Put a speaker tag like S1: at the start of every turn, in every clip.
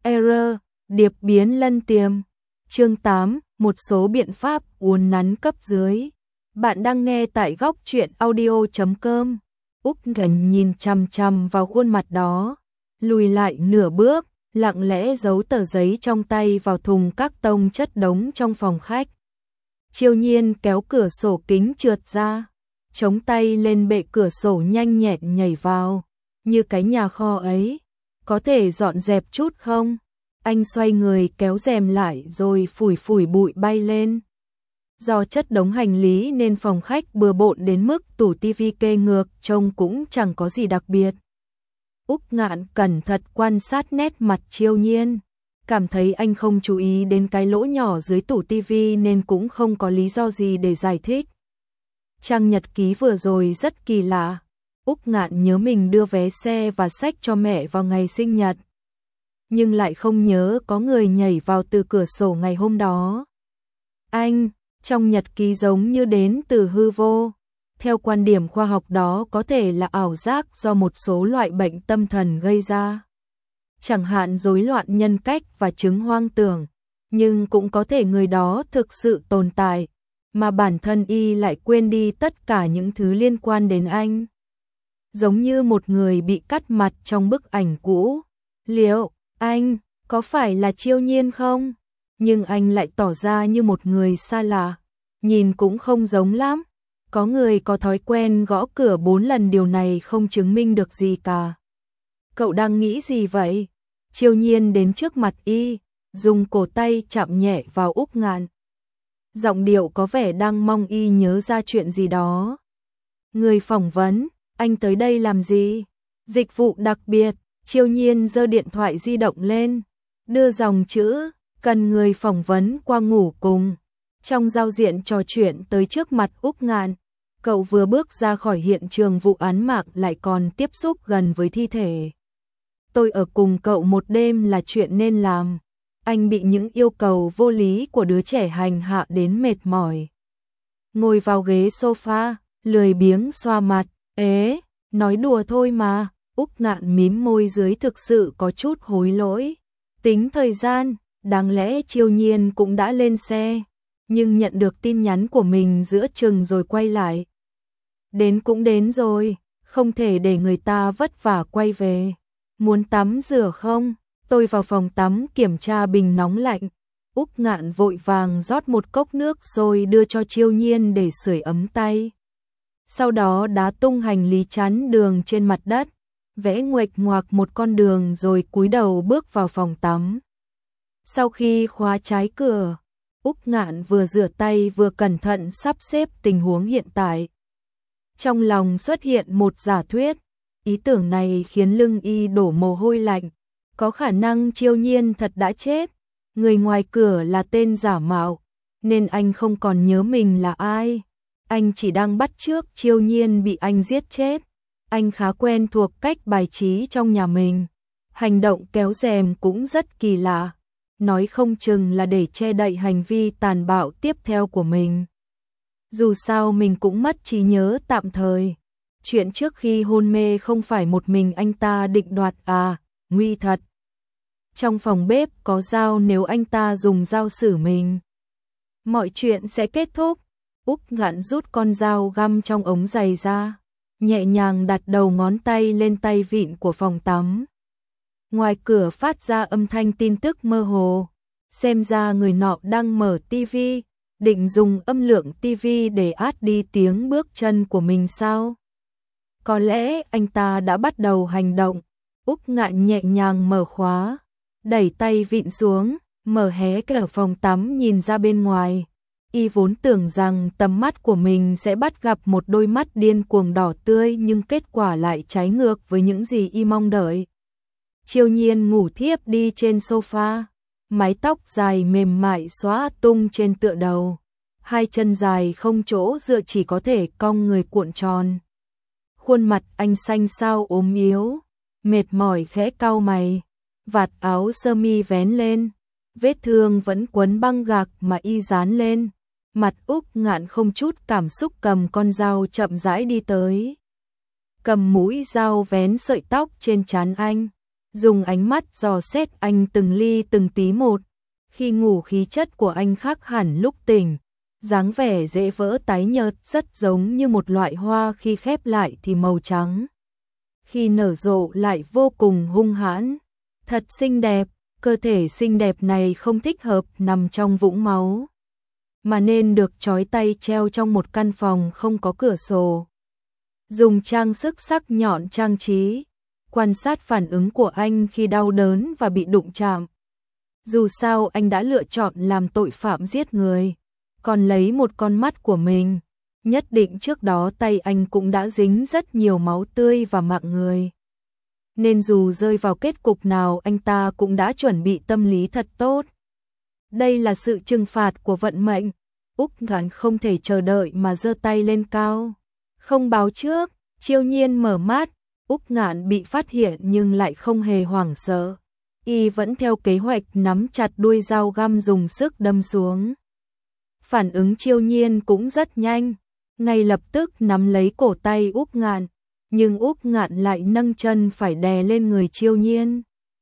S1: Error, điệp biến lân tiềm. Chương 8, một số biện pháp uốn nắn cấp dưới. Bạn đang nghe tại góc truyện audio.com. Úc gần nhìn chằm chằm vào khuôn mặt đó, lùi lại nửa bước, lặng lẽ giấu tờ giấy trong tay vào thùng các tông chất đống trong phòng khách. Chiêu Nhiên kéo cửa sổ kính trượt ra, chống tay lên bệ cửa sổ nhanh nhẹn nhảy vào. Như cái nhà kho ấy, có thể dọn dẹp chút không? Anh xoay người kéo rèm lại rồi phủi phủi bụi bay lên. Do chất đống hành lý nên phòng khách bừa bộn đến mức tủ tivi kê ngược trông cũng chẳng có gì đặc biệt. Úc Ngạn cẩn thận quan sát nét mặt Chiêu Nhiên, cảm thấy anh không chú ý đến cái lỗ nhỏ dưới tủ tivi nên cũng không có lý do gì để giải thích. Trang nhật ký vừa rồi rất kỳ lạ. Úc Ngạn nhớ mình đưa vé xe và sách cho mẹ vào ngày sinh nhật, nhưng lại không nhớ có người nhảy vào từ cửa sổ ngày hôm đó. Anh, trong nhật ký giống như đến từ hư vô. Theo quan điểm khoa học đó có thể là ảo giác do một số loại bệnh tâm thần gây ra, chẳng hạn rối loạn nhân cách và chứng hoang tưởng, nhưng cũng có thể người đó thực sự tồn tại, mà bản thân y lại quên đi tất cả những thứ liên quan đến anh. Giống như một người bị cắt mặt trong bức ảnh cũ. Liệu anh có phải là Chiêu Nhiên không? Nhưng anh lại tỏ ra như một người xa lạ, nhìn cũng không giống lắm. Có người có thói quen gõ cửa 4 lần, điều này không chứng minh được gì cả. Cậu đang nghĩ gì vậy? Chiêu Nhiên đến trước mặt y, dùng cổ tay chạm nhẹ vào Úc Ngạn. Giọng điệu có vẻ đang mong y nhớ ra chuyện gì đó. Người phỏng vấn, anh tới đây làm gì? Dịch vụ đặc biệt. Chiêu Nhiên giơ điện thoại di động lên, đưa dòng chữ cần người phỏng vấn qua ngủ cùng. Trong giao diện trò chuyện tới trước mặt Úc Ngạn. Cậu vừa bước ra khỏi hiện trường vụ án mạng lại còn tiếp xúc gần với thi thể. Tôi ở cùng cậu một đêm là chuyện nên làm. Anh bị những yêu cầu vô lý của đứa trẻ hành hạ đến mệt mỏi. Ngồi vào ghế sofa, lười biếng xoa mặt. Ế, nói đùa thôi mà. Úc Ngạn mím môi dưới, thực sự có chút hối lỗi. Tính thời gian, đáng lẽ Chiêu Nhiên cũng đã lên xe, nhưng nhận được tin nhắn của mình giữa chừng rồi quay lại. Đến cũng đến rồi, không thể để người ta vất vả quay về. Muốn tắm rửa không? Tôi vào phòng tắm kiểm tra bình nóng lạnh. Úc Ngạn vội vàng rót một cốc nước rồi đưa cho Chiêu Nhiên để sưởi ấm tay. Sau đó đá tung hành lý chắn đường trên mặt đất, vẽ nguệch ngoạc một con đường rồi cúi đầu bước vào phòng tắm. Sau khi khóa trái cửa, Úc Ngạn vừa rửa tay vừa cẩn thận sắp xếp tình huống hiện tại. Trong lòng xuất hiện một giả thuyết, ý tưởng này khiến lưng y đổ mồ hôi lạnh. Có khả năng Chiêu Nhiên thật đã chết, người ngoài cửa là tên giả mạo, nên anh không còn nhớ mình là ai. Anh chỉ đang bắt chước Chiêu Nhiên bị anh giết chết. Anh khá quen thuộc cách bài trí trong nhà mình. Hành động kéo rèm cũng rất kỳ lạ, nói không chừng là để che đậy hành vi tàn bạo tiếp theo của mình. Dù sao mình cũng mất trí nhớ tạm thời. Chuyện trước khi hôn mê không phải một mình anh ta định đoạt à, nguy thật. Trong phòng bếp có dao, nếu anh ta dùng dao xử mình, mọi chuyện sẽ kết thúc. Úc Ngạn rút con dao găm trong ống giày ra, nhẹ nhàng đặt đầu ngón tay lên tay vịn của phòng tắm. Ngoài cửa phát ra âm thanh tin tức mơ hồ. Xem ra người nọ đang mở tivi, định dùng âm lượng tivi để át đi tiếng bước chân của mình sao? Có lẽ anh ta đã bắt đầu hành động. Úc Ngạn nhẹ nhàng mở khóa, đẩy tay vịn xuống, mở hé cửa phòng tắm nhìn ra bên ngoài. Y vốn tưởng rằng tầm mắt của mình sẽ bắt gặp một đôi mắt điên cuồng đỏ tươi, nhưng kết quả lại trái ngược với những gì y mong đợi. Chiêu Nhiên ngủ thiếp đi trên sofa, mái tóc dài mềm mại xõa tung trên tựa đầu, hai chân dài không chỗ dựa chỉ có thể cong người cuộn tròn. Khuôn mặt anh xanh xao ốm yếu, mệt mỏi khẽ cau mày, vạt áo sơ mi vén lên, vết thương vẫn quấn băng gạc mà y dán lên. Mặt Úc Ngạn không chút cảm xúc cầm con dao chậm rãi đi tới, cầm mũi dao vén sợi tóc trên trán anh, dùng ánh mắt dò xét anh từng ly từng tí một. Khi ngủ khí chất của anh khác hẳn lúc tỉnh, dáng vẻ dễ vỡ tái nhợt rất giống như một loại hoa khi khép lại thì màu trắng. Khi nở rộ lại vô cùng hung hãn, thật xinh đẹp, cơ thể xinh đẹp này không thích hợp nằm trong vũng máu, mà nên được trói tay treo trong một căn phòng không có cửa sổ. Dùng trang sức sắc nhọn trang trí, quan sát phản ứng của anh khi đau đớn và bị đụng chạm. Dù sao anh đã lựa chọn làm tội phạm giết người, còn lấy một con mắt của mình, nhất định trước đó tay anh cũng đã dính rất nhiều máu tươi và mạng người. Nên dù rơi vào kết cục nào anh ta cũng đã chuẩn bị tâm lý thật tốt. Đây là sự trừng phạt của vận mệnh. Úc Ngạn không thể chờ đợi mà giơ tay lên cao. Không báo trước, Chiêu Nhiên mở mắt, Úc Ngạn bị phát hiện nhưng lại không hề hoảng sợ. Y vẫn theo kế hoạch nắm chặt đuôi dao găm dùng sức đâm xuống. Phản ứng Chiêu Nhiên cũng rất nhanh, ngay lập tức nắm lấy cổ tay Úc Ngạn, nhưng Úc Ngạn lại nâng chân phải đè lên người Chiêu Nhiên.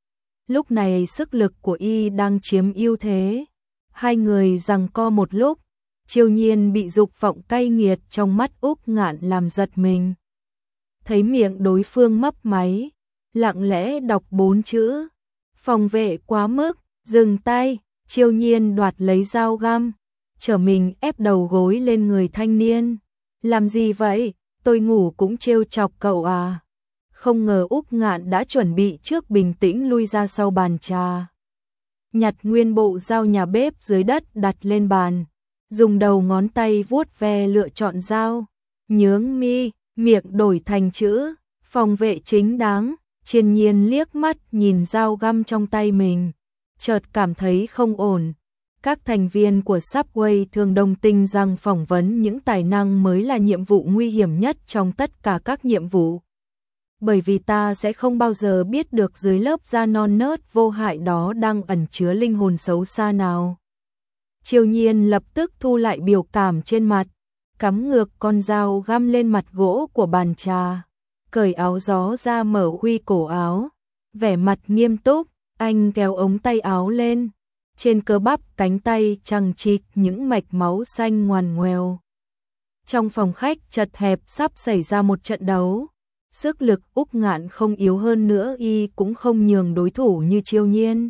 S1: Lúc này sức lực của Y đang chiếm ưu thế. Hai người giằng co một lúc, Chiêu Nhiên bị dục vọng cay nghiệt trong mắt Úc Ngạn làm giật mình. Thấy miệng đối phương mấp máy, lặng lẽ đọc 4 chữ. Phòng vệ quá mức, dừng tay. Chiêu Nhiên đoạt lấy dao găm, trở mình ép đầu gối lên người thanh niên. Làm gì vậy? Tôi ngủ cũng trêu chọc cậu à? Không ngờ Úc Ngạn đã chuẩn bị trước, bình tĩnh lui ra sau bàn trà. Nhặt nguyên bộ dao nhà bếp dưới đất đặt lên bàn, dùng đầu ngón tay vuốt ve lựa chọn dao, nhướng mi, miệng đổi thành chữ phòng vệ chính đáng. Chiên Nhiên liếc mắt nhìn dao găm trong tay mình, chợt cảm thấy không ổn. Các thành viên của Subway thường đồng tình rằng phỏng vấn những tài năng mới là nhiệm vụ nguy hiểm nhất trong tất cả các nhiệm vụ. Bởi vì ta sẽ không bao giờ biết được dưới lớp da non nớt vô hại đó đang ẩn chứa linh hồn xấu xa nào. Chiêu Nhiên lập tức thu lại biểu cảm trên mặt, cắm ngược con dao găm lên mặt gỗ của bàn trà, cởi áo gió ra mở huy cổ áo, vẻ mặt nghiêm túc, anh kéo ống tay áo lên. Trên cơ bắp cánh tay chằng chịt những mạch máu xanh ngoằn ngoèo. Trong phòng khách chật hẹp sắp xảy ra một trận đấu. Sức lực Úc Ngạn không yếu hơn nữa, Y cũng không nhường đối thủ như Chiêu Nhiên.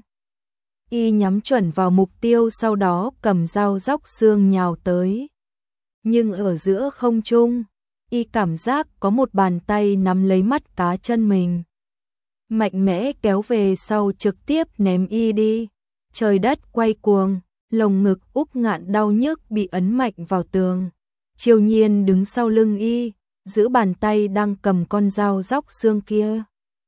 S1: Y nhắm chuẩn vào mục tiêu, sau đó cầm dao róc xương nhào tới. Nhưng ở giữa không trung, Y cảm giác có một bàn tay nắm lấy mắt cá chân mình, mạnh mẽ kéo về sau, trực tiếp ném Y đi. Trời đất quay cuồng, lồng ngực Úc Ngạn đau nhức bị ấn mạnh vào tường. Chiêu Nhiên đứng sau lưng Y, giữ bàn tay đang cầm con dao róc xương kia.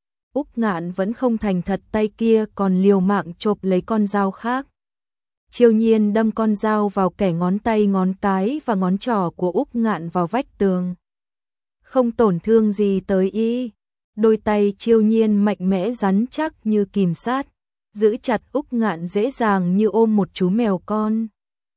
S1: Úc Ngạn vẫn không thành thật, tay kia còn liều mạng chộp lấy con dao khác. Chiêu Nhiên đâm con dao vào kẻ ngón tay, ngón cái và ngón trỏ của Úc Ngạn vào vách tường. Không tổn thương gì tới Y. Đôi tay Chiêu Nhiên mạnh mẽ rắn chắc như kìm sát, giữ chặt Úc Ngạn dễ dàng như ôm một chú mèo con.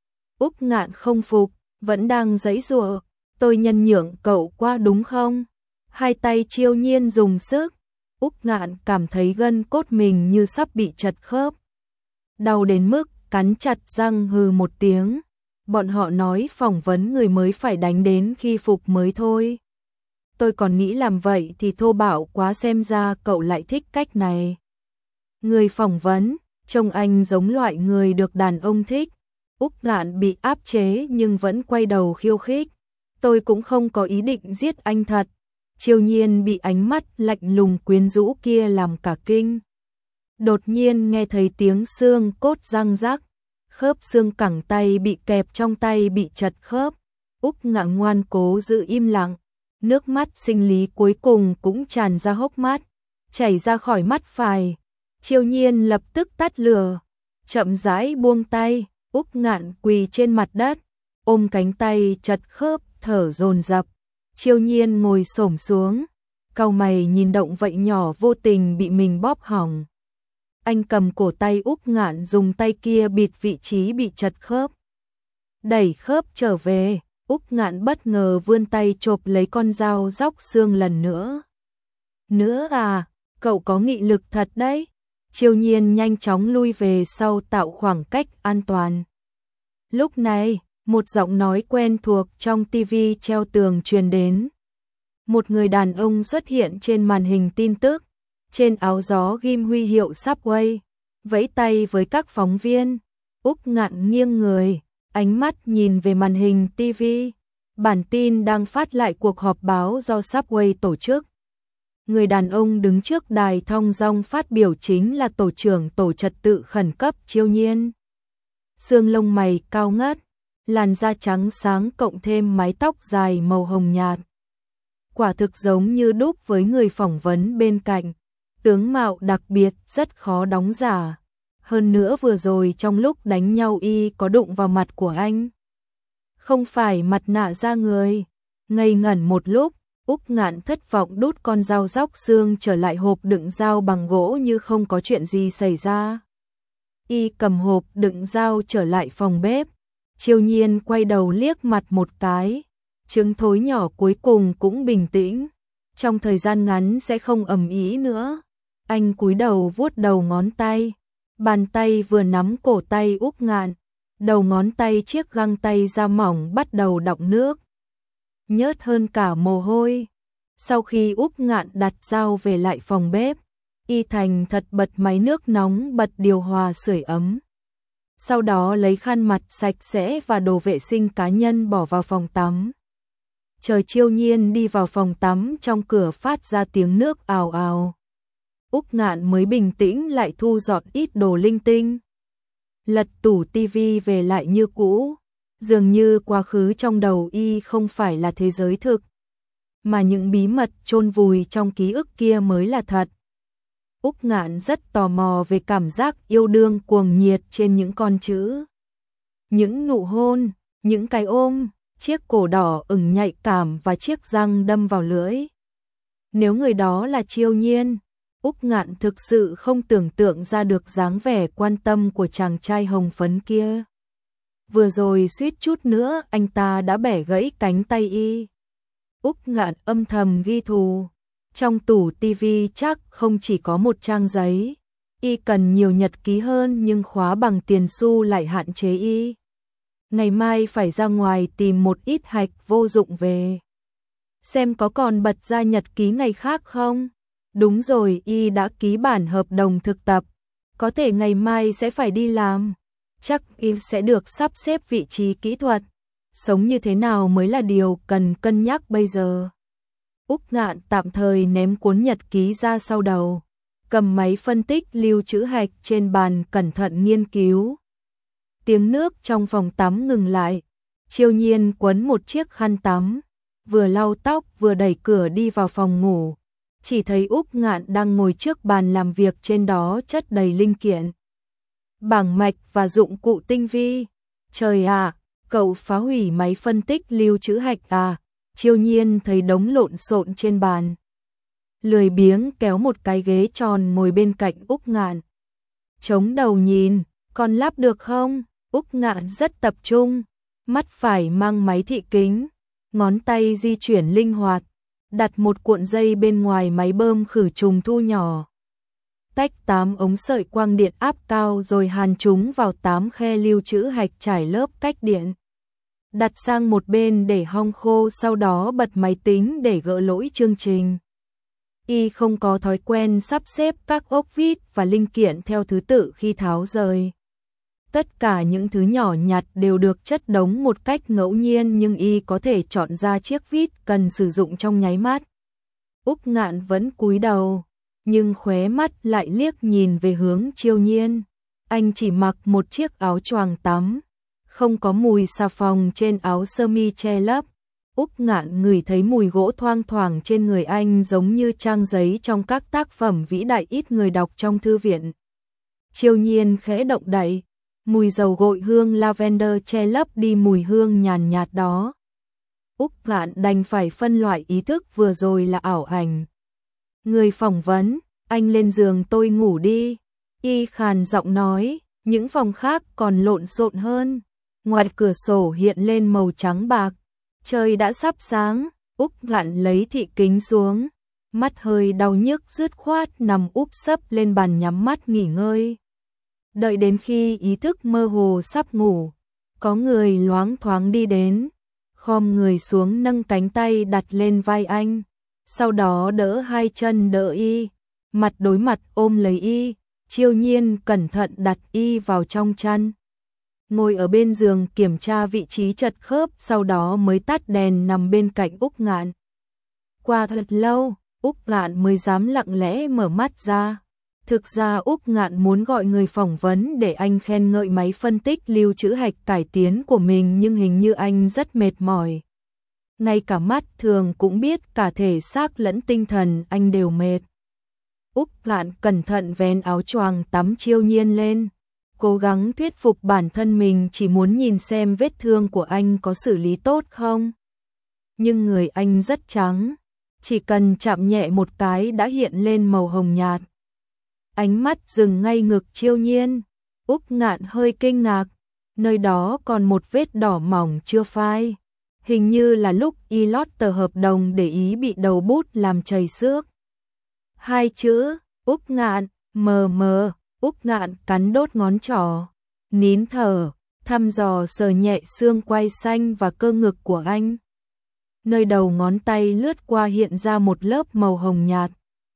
S1: Úc Ngạn không phục, vẫn đang giãy giụa. Tôi nhân nhượng cậu quá đúng không? Hai tay Chiêu Nhiên dùng sức. Úc Ngạn cảm thấy gân cốt mình như sắp bị chật khớp. Đau đến mức cắn chặt răng hừ một tiếng. Bọn họ nói phỏng vấn người mới phải đánh đến khi phục mới thôi. Tôi còn nghĩ làm vậy thì thô bạo quá, xem ra cậu lại thích cách này. Người phỏng vấn, trông anh giống loại người được đàn ông thích. Úc Ngạn bị áp chế nhưng vẫn quay đầu khiêu khích. Tôi cũng không có ý định giết anh thật. Chiêu Nhiên bị ánh mắt lạnh lùng quyến rũ kia làm cả kinh. Đột nhiên nghe thấy tiếng xương cốt răng rắc, khớp xương cẳng tay bị kẹp trong tay bị chật khớp. Úc Ngạn ngoan cố giữ im lặng, nước mắt sinh lý cuối cùng cũng tràn ra hốc mắt, chảy ra khỏi mắt phải. Chiêu Nhiên lập tức tắt lửa, chậm rãi buông tay. Úc Ngạn quỳ trên mặt đất, ôm cánh tay chật khớp, thở dồn dập. Chiêu Nhiên ngồi xổm xuống, cau mày nhìn động vậy nhỏ vô tình bị mình bóp hỏng. Anh cầm cổ tay Úc Ngạn, dùng tay kia bịt vị trí bị chật khớp. Đẩy khớp trở về, Úc Ngạn bất ngờ vươn tay chộp lấy con dao róc xương lần nữa. Nữa à, cậu có nghị lực thật đấy. Chiêu Nhiên nhanh chóng lui về sau tạo khoảng cách an toàn. Lúc này, một giọng nói quen thuộc trong tivi treo tường truyền đến. Một người đàn ông xuất hiện trên màn hình tin tức, trên áo gió ghim huy hiệu Subway, vẫy tay với các phóng viên. Úc Ngạn nghiêng người, ánh mắt nhìn về màn hình TV. Bản tin đang phát lại cuộc họp báo do Subway tổ chức. Người đàn ông đứng trước đài thong dong phát biểu chính là tổ trưởng tổ trật tự khẩn cấp Chiêu Nhiên. Xương lông mày cao ngất, làn da trắng sáng cộng thêm mái tóc dài màu hồng nhạt. Quả thực giống như đúc với người phỏng vấn bên cạnh. Tướng mạo đặc biệt rất khó đóng giả. Hơn nữa vừa rồi trong lúc đánh nhau y có đụng vào mặt của anh. Không phải mặt nạ da người. Ngây ngẩn một lúc, Úc Ngạn thất vọng đút con dao róc xương trở lại hộp đựng dao bằng gỗ như không có chuyện gì xảy ra. Y cầm hộp đựng dao trở lại phòng bếp. Chiêu Nhiên quay đầu liếc mặt một cái. Trứng thối nhỏ cuối cùng cũng bình tĩnh. Trong thời gian ngắn sẽ không ầm ĩ nữa. Anh cúi đầu vuốt đầu ngón tay. Bàn tay vừa nắm cổ tay Úc Ngạn. Đầu ngón tay chiếc găng tay da mỏng bắt đầu đọng nước. Nhớt hơn cả mồ hôi. Sau khi Úc Ngạn đặt dao về lại phòng bếp, y thành thật bật máy nước nóng bật điều hòa sưởi ấm. Sau đó lấy khăn mặt sạch sẽ và đồ vệ sinh cá nhân bỏ vào phòng tắm. Chờ Chiêu Nhiên đi vào phòng tắm trong cửa phát ra tiếng nước ào ào. Úc Ngạn mới bình tĩnh lại thu dọn ít đồ linh tinh. Lật tủ tivi về lại như cũ. Dường như quá khứ trong đầu y không phải là thế giới thực, mà những bí mật chôn vùi trong ký ức kia mới là thật. Úc Ngạn rất tò mò về cảm giác yêu đương cuồng nhiệt trên những con chữ. Những nụ hôn, những cái ôm, chiếc cổ đỏ ửng nhạy cảm và chiếc răng đâm vào lưỡi. Nếu người đó là Chiêu Nhiên, Úc Ngạn thực sự không tưởng tượng ra được dáng vẻ quan tâm của chàng trai hồng phấn kia. Vừa rồi suýt chút nữa anh ta đã bẻ gãy cánh tay y. Úc Ngạn âm thầm ghi thù. Trong tủ tivi chắc không chỉ có một trang giấy. Y cần nhiều nhật ký hơn nhưng khóa bằng tiền xu lại hạn chế y. Ngày mai phải ra ngoài tìm một ít hạch vô dụng về. Xem có còn bật ra nhật ký ngày khác không? Đúng rồi, y đã ký bản hợp đồng thực tập. Có thể ngày mai sẽ phải đi làm. Chắc y sẽ được sắp xếp vị trí kỹ thuật. Sống như thế nào mới là điều cần cân nhắc bây giờ. Úc Ngạn tạm thời ném cuốn nhật ký ra sau đầu. Cầm máy phân tích lưu trữ hạch trên bàn cẩn thận nghiên cứu. Tiếng nước trong phòng tắm ngừng lại. Chiêu Nhiên quấn một chiếc khăn tắm. Vừa lau tóc vừa đẩy cửa đi vào phòng ngủ. Chỉ thấy Úc Ngạn đang ngồi trước bàn làm việc, trên đó chất đầy linh kiện, bảng mạch và dụng cụ tinh vi. Trời ạ, cậu phá hủy máy phân tích lưu trữ hạch à? Chiêu Nhiên thấy đống lộn xộn trên bàn. Lười biếng kéo một cái ghế tròn ngồi bên cạnh Úc Ngạn. Chống đầu nhìn, còn lắp được không? Úc Ngạn rất tập trung, mắt phải mang máy thị kính, ngón tay di chuyển linh hoạt, đặt một cuộn dây bên ngoài máy bơm khử trùng thu nhỏ. Tách 8 ống sợi quang điện áp cao rồi hàn chúng vào 8 khe lưu trữ hạch trải lớp cách điện. Đặt sang một bên để hong khô, sau đó bật máy tính để gỡ lỗi chương trình. Y không có thói quen sắp xếp các ốc vít và linh kiện theo thứ tự khi tháo rời. Tất cả những thứ nhỏ nhặt đều được chất đống một cách ngẫu nhiên, nhưng y có thể chọn ra chiếc vít cần sử dụng trong nháy mắt. Úc Ngạn vẫn cúi đầu, nhưng khóe mắt lại liếc nhìn về hướng Chiêu Nhiên. Anh chỉ mặc một chiếc áo choàng tắm, không có mùi xà phòng trên áo sơ mi che lấp. Úc Ngạn ngửi thấy mùi gỗ thoang thoảng trên người anh, giống như trang giấy trong các tác phẩm vĩ đại ít người đọc trong thư viện. Chiêu Nhiên khẽ động đậy, mùi dầu gội hương lavender che lấp đi mùi hương nhàn nhạt đó. Úc Ngạn đành phải phân loại ý thức vừa rồi là ảo ảnh. Người phỏng vấn, anh lên giường tôi ngủ đi. Y khàn giọng nói, những phòng khác còn lộn xộn hơn. Ngoài cửa sổ hiện lên màu trắng bạc. Trời đã sắp sáng, Úc Ngạn lấy thị kính xuống. mắt hơi đau nhức dứt khoát nằm úp sấp lên bàn nhắm mắt nghỉ ngơi. Đợi đến khi ý thức mơ hồ sắp ngủ, có người loáng thoáng đi đến, khom người xuống nâng cánh tay đặt lên vai anh, sau đó đỡ hai chân đỡ y, mặt đối mặt ôm lấy y, Chiêu Nhiên cẩn thận đặt y vào trong chăn. Ngồi ở bên giường kiểm tra vị trí chật khớp, sau đó mới tắt đèn nằm bên cạnh Úc Ngạn. Qua thật lâu, Úc Ngạn mới dám lặng lẽ mở mắt ra. Thực ra Úc Ngạn muốn gọi người phỏng vấn để anh khen ngợi máy phân tích lưu trữ hạch cải tiến của mình, nhưng hình như anh rất mệt mỏi. Ngay cả mắt thường cũng biết cả thể xác lẫn tinh thần anh đều mệt. Úc Ngạn cẩn thận vén áo choàng tắm Chiêu Nhiên lên, cố gắng thuyết phục bản thân mình chỉ muốn nhìn xem vết thương của anh có xử lý tốt không. Nhưng người anh rất trắng, chỉ cần chạm nhẹ một cái đã hiện lên màu hồng nhạt. Ánh mắt dừng ngay ngực Chiêu Nhiên, Úc Ngạn hơi kinh ngạc, nơi đó còn một vết đỏ mỏng chưa phai. Hình như là lúc y lót tờ hợp đồng để ý bị đầu bút làm chảy xước. Hai chữ, Úc Ngạn, mờ. Úc Ngạn cắn đốt ngón trỏ, nín thở, thăm dò sờ nhẹ xương quai xanh và cơ ngực của anh. Nơi đầu ngón tay lướt qua hiện ra một lớp màu hồng nhạt.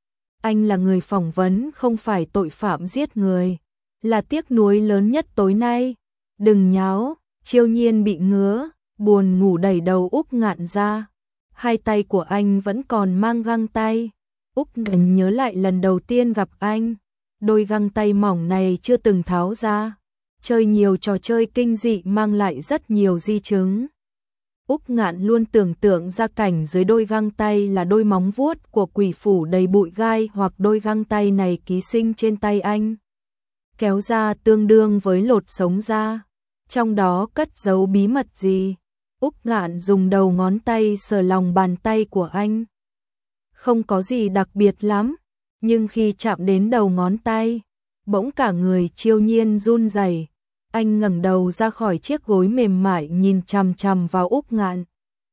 S1: Anh là người phỏng vấn, không phải tội phạm giết người, là tiếc nuối lớn nhất tối nay. Đừng nháo. Chiêu Nhiên bị ngứa, buồn ngủ đẩy đầu Úc Ngạn ra. Hai tay của anh vẫn còn mang găng tay. Úc Ngạn nhớ lại lần đầu tiên gặp anh, đôi găng tay mỏng này chưa từng tháo ra. Chơi nhiều trò chơi kinh dị mang lại rất nhiều di chứng. Úc Ngạn luôn tưởng tượng ra cảnh dưới đôi găng tay là đôi móng vuốt của quỷ phủ đầy bụi gai, hoặc đôi găng tay này ký sinh trên tay anh, kéo ra tương đương với lột sống ra. Trong đó cất giấu bí mật gì? Úc Ngạn dùng đầu ngón tay sờ lòng bàn tay của anh. Không có gì đặc biệt lắm, nhưng khi chạm đến đầu ngón tay, bỗng cả người Chiêu Nhiên run rẩy. Anh ngẩng đầu ra khỏi chiếc gối mềm mại nhìn chằm chằm vào Úc Ngạn.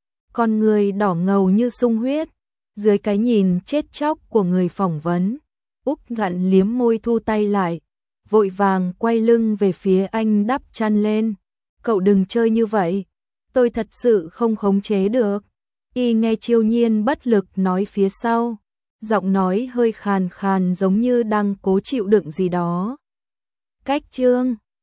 S1: Con người đỏ ngầu như sung huyết, dưới cái nhìn chết chóc của người phỏng vấn. Úc Ngạn liếm môi thu tay lại, vội vàng quay lưng về phía anh đắp chăn lên. Cậu đừng chơi như vậy, tôi thật sự không khống chế được. Y nghe Chiêu Nhiên bất lực nói phía sau, giọng nói hơi khàn khàn giống như đang cố chịu đựng gì đó. Cách chương